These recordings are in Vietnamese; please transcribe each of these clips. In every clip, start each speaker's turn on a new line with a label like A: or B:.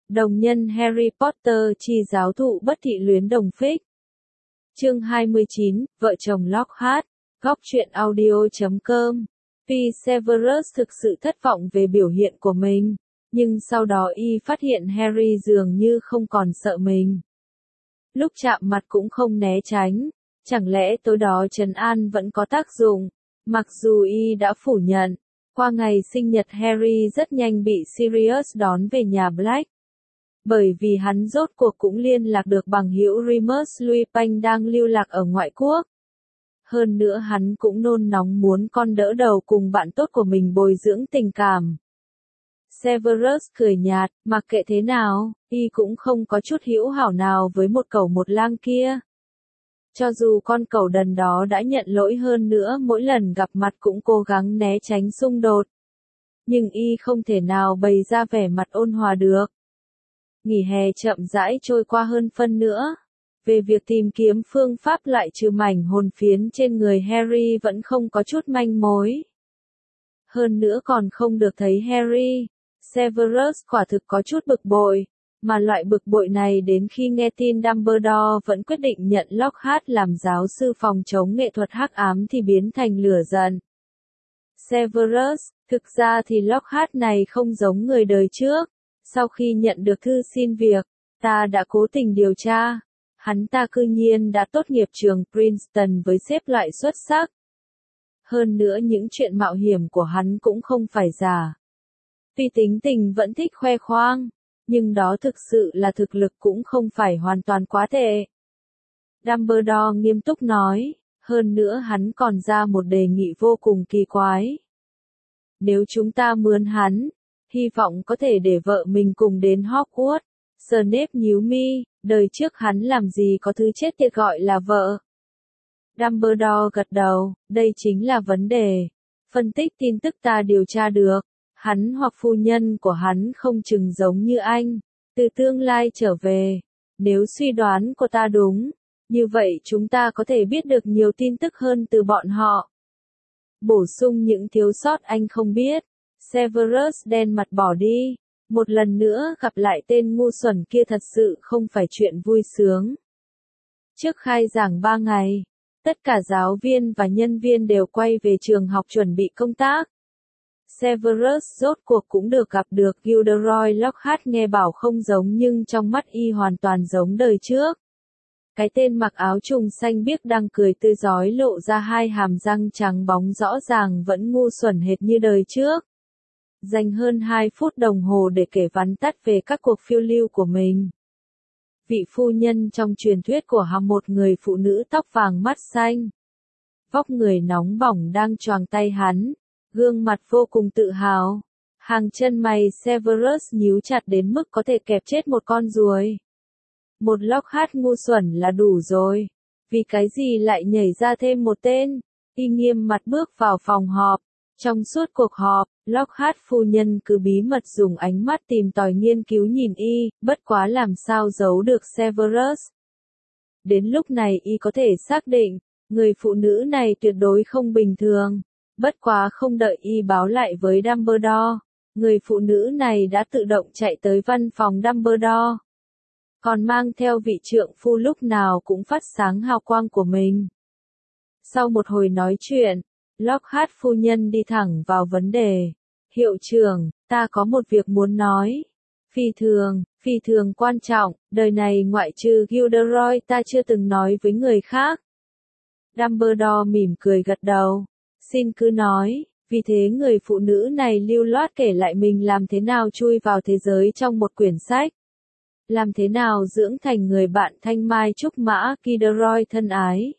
A: Đồng nhân Harry Potter chi giáo thụ bất thị luyến đồng phích. Chương 29, Vợ chồng Lockhart, góc truyện audio.com. Tuy Severus thực sự thất vọng về biểu hiện của mình, nhưng sau đó y phát hiện Harry dường như không còn sợ mình. Lúc chạm mặt cũng không né tránh, chẳng lẽ tối đó trấn an vẫn có tác dụng, mặc dù y đã phủ nhận. Qua ngày sinh nhật Harry rất nhanh bị Sirius đón về nhà Black. Bởi vì hắn rốt cuộc cũng liên lạc được bằng hữu Remus Lupin đang lưu lạc ở ngoại quốc. Hơn nữa hắn cũng nôn nóng muốn con đỡ đầu cùng bạn tốt của mình bồi dưỡng tình cảm. Severus cười nhạt, mặc kệ thế nào, y cũng không có chút hữu hảo nào với một cẩu một lang kia. Cho dù con cẩu đần đó đã nhận lỗi hơn nữa mỗi lần gặp mặt cũng cố gắng né tránh xung đột. Nhưng y không thể nào bày ra vẻ mặt ôn hòa được. Nghỉ hè chậm rãi trôi qua hơn phân nữa. Về việc tìm kiếm phương pháp loại trừ mảnh hồn phiến trên người Harry vẫn không có chút manh mối. Hơn nữa còn không được thấy Harry. Severus quả thực có chút bực bội, mà loại bực bội này đến khi nghe tin Dumbledore vẫn quyết định nhận Lockhart làm giáo sư phòng chống nghệ thuật hắc ám thì biến thành lửa giận. Severus, thực ra thì Lockhart này không giống người đời trước. Sau khi nhận được thư xin việc, ta đã cố tình điều tra. Hắn ta cư nhiên đã tốt nghiệp trường Princeton với xếp loại xuất sắc. Hơn nữa những chuyện mạo hiểm của hắn cũng không phải giả. Tuy tính tình vẫn thích khoe khoang, nhưng đó thực sự là thực lực cũng không phải hoàn toàn quá tệ. Dumbledore nghiêm túc nói, hơn nữa hắn còn ra một đề nghị vô cùng kỳ quái. Nếu chúng ta mướn hắn, hy vọng có thể để vợ mình cùng đến Hogwarts. Snape nhíu mi, đời trước hắn làm gì có thứ chết tiệt gọi là vợ. Dumbledore gật đầu, đây chính là vấn đề. Phân tích tin tức ta điều tra được, hắn hoặc phu nhân của hắn không chừng giống như anh, từ tương lai trở về. Nếu suy đoán của ta đúng, như vậy chúng ta có thể biết được nhiều tin tức hơn từ bọn họ. Bổ sung những thiếu sót anh không biết. Severus đen mặt bỏ đi. Một lần nữa gặp lại tên ngu xuẩn kia thật sự không phải chuyện vui sướng. Trước khai giảng 3 ngày, tất cả giáo viên và nhân viên đều quay về trường học chuẩn bị công tác. Severus rốt cuộc cũng được gặp được Gilderoy Lockhart, nghe bảo không giống nhưng trong mắt y hoàn toàn giống đời trước. Cái tên mặc áo trùng xanh biếc đang cười tươi rói lộ ra hai hàm răng trắng bóng rõ ràng vẫn ngu xuẩn hệt như đời trước. Dành hơn 2 phút đồng hồ để kể vắn tắt về các cuộc phiêu lưu của mình. Vị phu nhân trong truyền thuyết của hắn, một người phụ nữ tóc vàng mắt xanh. Vóc người nóng bỏng đang choàng tay hắn, gương mặt vô cùng tự hào. Hàng chân mày Severus nhíu chặt đến mức có thể kẹp chết một con ruồi. Một Lockhart ngu xuẩn là đủ rồi. Vì cái gì lại nhảy ra thêm một tên? Y nghiêm mặt bước vào phòng họp. Trong suốt cuộc họp, Lockhart phu nhân cứ bí mật dùng ánh mắt tìm tòi nghiên cứu nhìn y, bất quá làm sao giấu được Severus. Đến lúc này y có thể xác định, người phụ nữ này tuyệt đối không bình thường. Bất quá không đợi y báo lại với Dumbledore, người phụ nữ này đã tự động chạy tới văn phòng Dumbledore. Còn mang theo vị trượng phu lúc nào cũng phát sáng hào quang của mình. Sau một hồi nói chuyện, Lockhart phu nhân đi thẳng vào vấn đề. Hiệu trưởng, ta có một việc muốn nói. Phi thường quan trọng, đời này ngoại trừ Gilderoy ta chưa từng nói với người khác. Dumbledore mỉm cười gật đầu. Xin cứ nói, vì thế người phụ nữ này lưu loát kể lại mình làm thế nào chui vào thế giới trong một quyển sách. Làm thế nào dưỡng thành người bạn thanh mai trúc mã Gilderoy thân ái.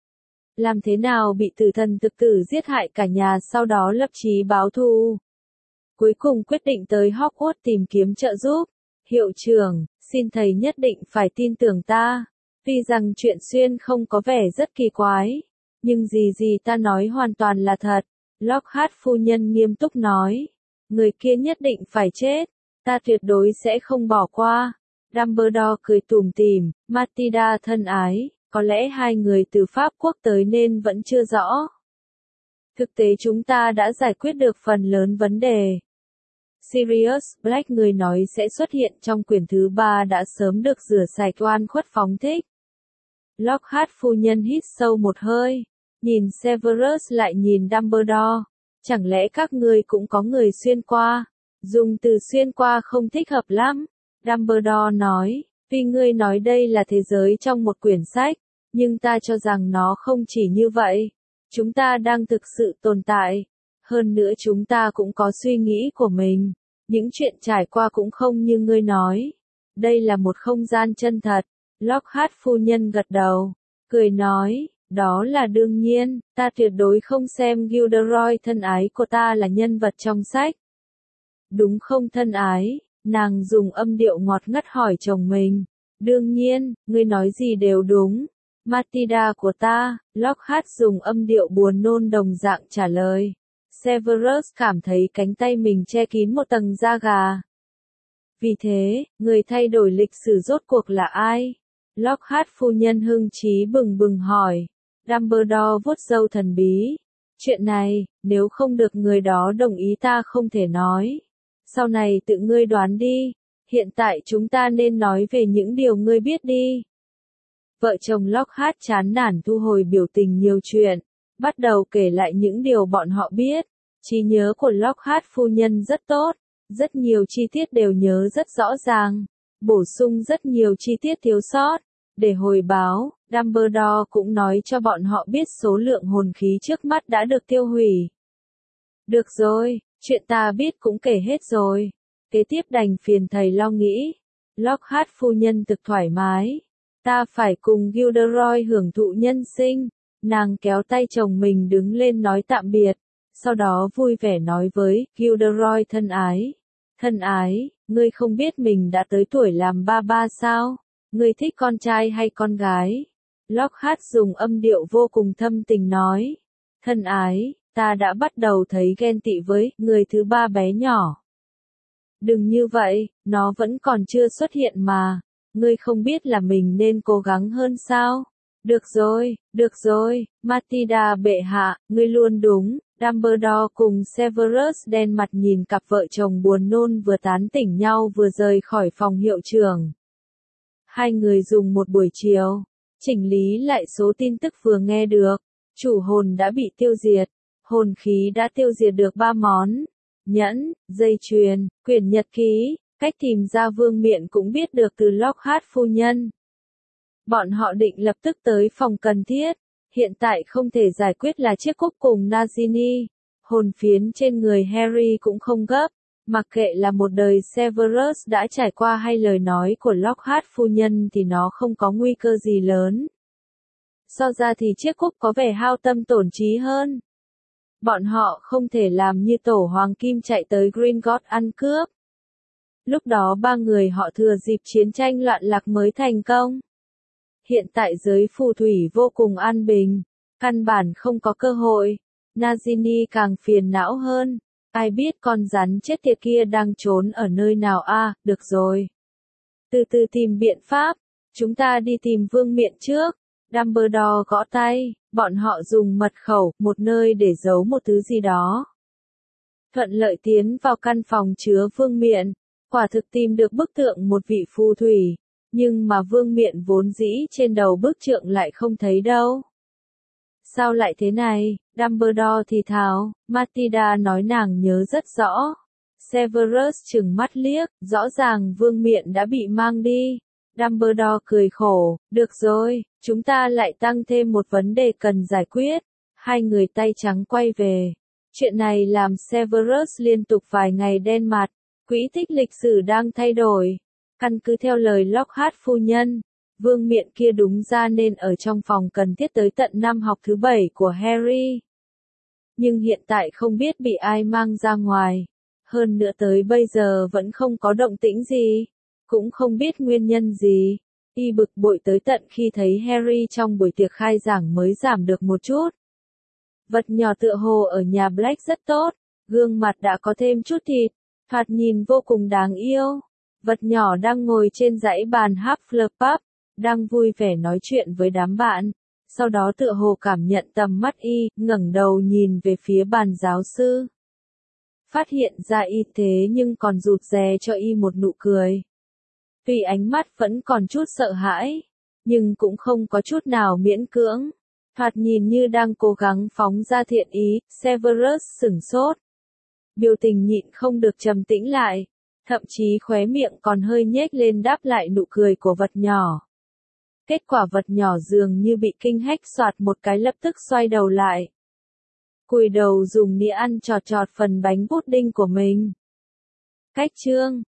A: Làm thế nào bị tử thần thực tử giết hại cả nhà sau đó lập chí báo thù. Cuối cùng quyết định tới Hogwarts tìm kiếm trợ giúp. Hiệu trưởng, xin thầy nhất định phải tin tưởng ta. Tuy rằng chuyện xuyên không có vẻ rất kỳ quái, nhưng gì ta nói hoàn toàn là thật. Lockhart phu nhân nghiêm túc nói. Người kia nhất định phải chết. Ta tuyệt đối sẽ không bỏ qua. Dumbledore cười tủm tỉm, Matilda thân ái. Có lẽ hai người từ Pháp quốc tới nên vẫn chưa rõ. Thực tế chúng ta đã giải quyết được phần lớn vấn đề. Sirius Black người nói sẽ xuất hiện trong quyển thứ 3 đã sớm được rửa sạch oan khuất phóng thích. Lockhart phu nhân hít sâu một hơi, nhìn Severus lại nhìn Dumbledore. Chẳng lẽ các ngươi cũng có người xuyên qua? Dùng từ xuyên qua không thích hợp lắm. Dumbledore nói, tuy ngươi nói đây là thế giới trong một quyển sách, nhưng ta cho rằng nó không chỉ như vậy. Chúng ta đang thực sự tồn tại. Hơn nữa chúng ta cũng có suy nghĩ của mình. Những chuyện trải qua cũng không như ngươi nói. Đây là một không gian chân thật. Lockhart phu nhân gật đầu, cười nói, đó là đương nhiên, ta tuyệt đối không xem Gilderoy thân ái của ta là nhân vật trong sách. Đúng không thân ái? Nàng dùng âm điệu ngọt ngất hỏi chồng mình. Đương nhiên, ngươi nói gì đều đúng. Matilda của ta, Lockhart dùng âm điệu buồn nôn đồng dạng trả lời. Severus cảm thấy cánh tay mình che kín một tầng da gà. Vì thế, người thay đổi lịch sử rốt cuộc là ai? Lockhart phu nhân hưng trí bừng bừng hỏi. Dumbledore vuốt râu thần bí. Chuyện này, nếu không được người đó đồng ý ta không thể nói. Sau này tự ngươi đoán đi. Hiện tại chúng ta nên nói về những điều ngươi biết đi. Vợ chồng Lockhart chán nản thu hồi biểu tình nhiều chuyện, bắt đầu kể lại những điều bọn họ biết. Trí nhớ của Lockhart phu nhân rất tốt, rất nhiều chi tiết đều nhớ rất rõ ràng, bổ sung rất nhiều chi tiết thiếu sót. Để hồi báo, Dumbledore cũng nói cho bọn họ biết số lượng hồn khí trước mắt đã được tiêu hủy. Được rồi, chuyện ta biết cũng kể hết rồi. Kế tiếp đành phiền thầy lo nghĩ. Lockhart phu nhân thực thoải mái. Ta phải cùng Gilderoy hưởng thụ nhân sinh. Nàng kéo tay chồng mình đứng lên nói tạm biệt. Sau đó vui vẻ nói với Gilderoy thân ái. Thân ái, ngươi không biết mình đã tới tuổi làm ba ba sao? Ngươi thích con trai hay con gái? Lockhart dùng âm điệu vô cùng thâm tình nói. Thân ái, ta đã bắt đầu thấy ghen tị với người thứ ba bé nhỏ. Đừng như vậy, nó vẫn còn chưa xuất hiện mà. Ngươi không biết là mình nên cố gắng hơn sao? Được rồi, Matilda bệ hạ, ngươi luôn đúng. Dumbledore cùng Severus đen mặt nhìn cặp vợ chồng buồn nôn vừa tán tỉnh nhau vừa rời khỏi phòng hiệu trưởng. Hai người dùng một buổi chiều, chỉnh lý lại số tin tức vừa nghe được. Chủ hồn đã bị tiêu diệt. Hồn khí đã tiêu diệt được 3 món. Nhẫn, dây chuyền, quyển nhật ký, cách tìm ra vương miện cũng biết được từ Lockhart phu nhân. Bọn họ định lập tức tới phòng cần thiết. Hiện tại không thể giải quyết là chiếc cúp cùng Nagini. Hồn phiến trên người Harry cũng không gấp. Mặc kệ là một đời Severus đã trải qua hay lời nói của Lockhart phu nhân thì nó không có nguy cơ gì lớn. So ra thì chiếc cúp có vẻ hao tâm tổn trí hơn. Bọn họ không thể làm như tổ hoàng kim chạy tới Gringotts ăn cướp. Lúc đó ba người họ thừa dịp chiến tranh loạn lạc mới thành công. Hiện tại giới phù thủy vô cùng an bình, căn bản không có cơ hội. Nagini càng phiền não hơn. Ai biết con rắn chết tiệt kia đang trốn ở nơi nào à, được rồi. Từ từ tìm biện pháp, chúng ta đi tìm vương miện trước. Dumbledore gõ tay, bọn họ dùng mật khẩu, một nơi để giấu một thứ gì đó. Thuận lợi tiến vào căn phòng chứa vương miện, quả thực tìm được bức tượng một vị phù thủy, nhưng mà vương miện vốn dĩ trên đầu bức tượng lại không thấy đâu. Sao lại thế này? Dumbledore thì thào, Matilda nói nàng nhớ rất rõ. Severus trừng mắt liếc, rõ ràng vương miện đã bị mang đi. Dumbledore cười khổ, được rồi, chúng ta lại tăng thêm một vấn đề cần giải quyết. Hai người tay trắng quay về. Chuyện này làm Severus liên tục vài ngày đen mặt, quỹ tích lịch sử đang thay đổi. Căn cứ theo lời Lockhart phu nhân, vương miện kia đúng ra nên ở trong phòng cần thiết tới tận năm học thứ 7 của Harry. Nhưng hiện tại không biết bị ai mang ra ngoài. Hơn nữa tới bây giờ vẫn không có động tĩnh gì. Cũng không biết nguyên nhân gì. Y bực bội tới tận khi thấy Harry trong buổi tiệc khai giảng mới giảm được một chút. Vật nhỏ tựa hồ ở nhà Black rất tốt. Gương mặt đã có thêm chút thịt. Thoạt nhìn vô cùng đáng yêu. Vật nhỏ đang ngồi trên dãy bàn Hufflepuff, đang vui vẻ nói chuyện với đám bạn. Sau đó tựa hồ cảm nhận tầm mắt y, ngẩng đầu nhìn về phía bàn giáo sư. phát hiện ra y thế nhưng còn rụt rè cho y một nụ cười. Tuy ánh mắt vẫn còn chút sợ hãi, nhưng cũng không có chút nào miễn cưỡng. Thoạt nhìn như đang cố gắng phóng ra thiện ý, Severus sửng sốt. Biểu tình nhịn không được trầm tĩnh lại, thậm chí khóe miệng còn hơi nhếch lên đáp lại nụ cười của vật nhỏ. Kết quả vật nhỏ dường như bị kinh hách soạt một cái lập tức xoay đầu lại. Cúi đầu dùng nĩa ăn chọt chọt phần bánh pudding của mình. Cách chương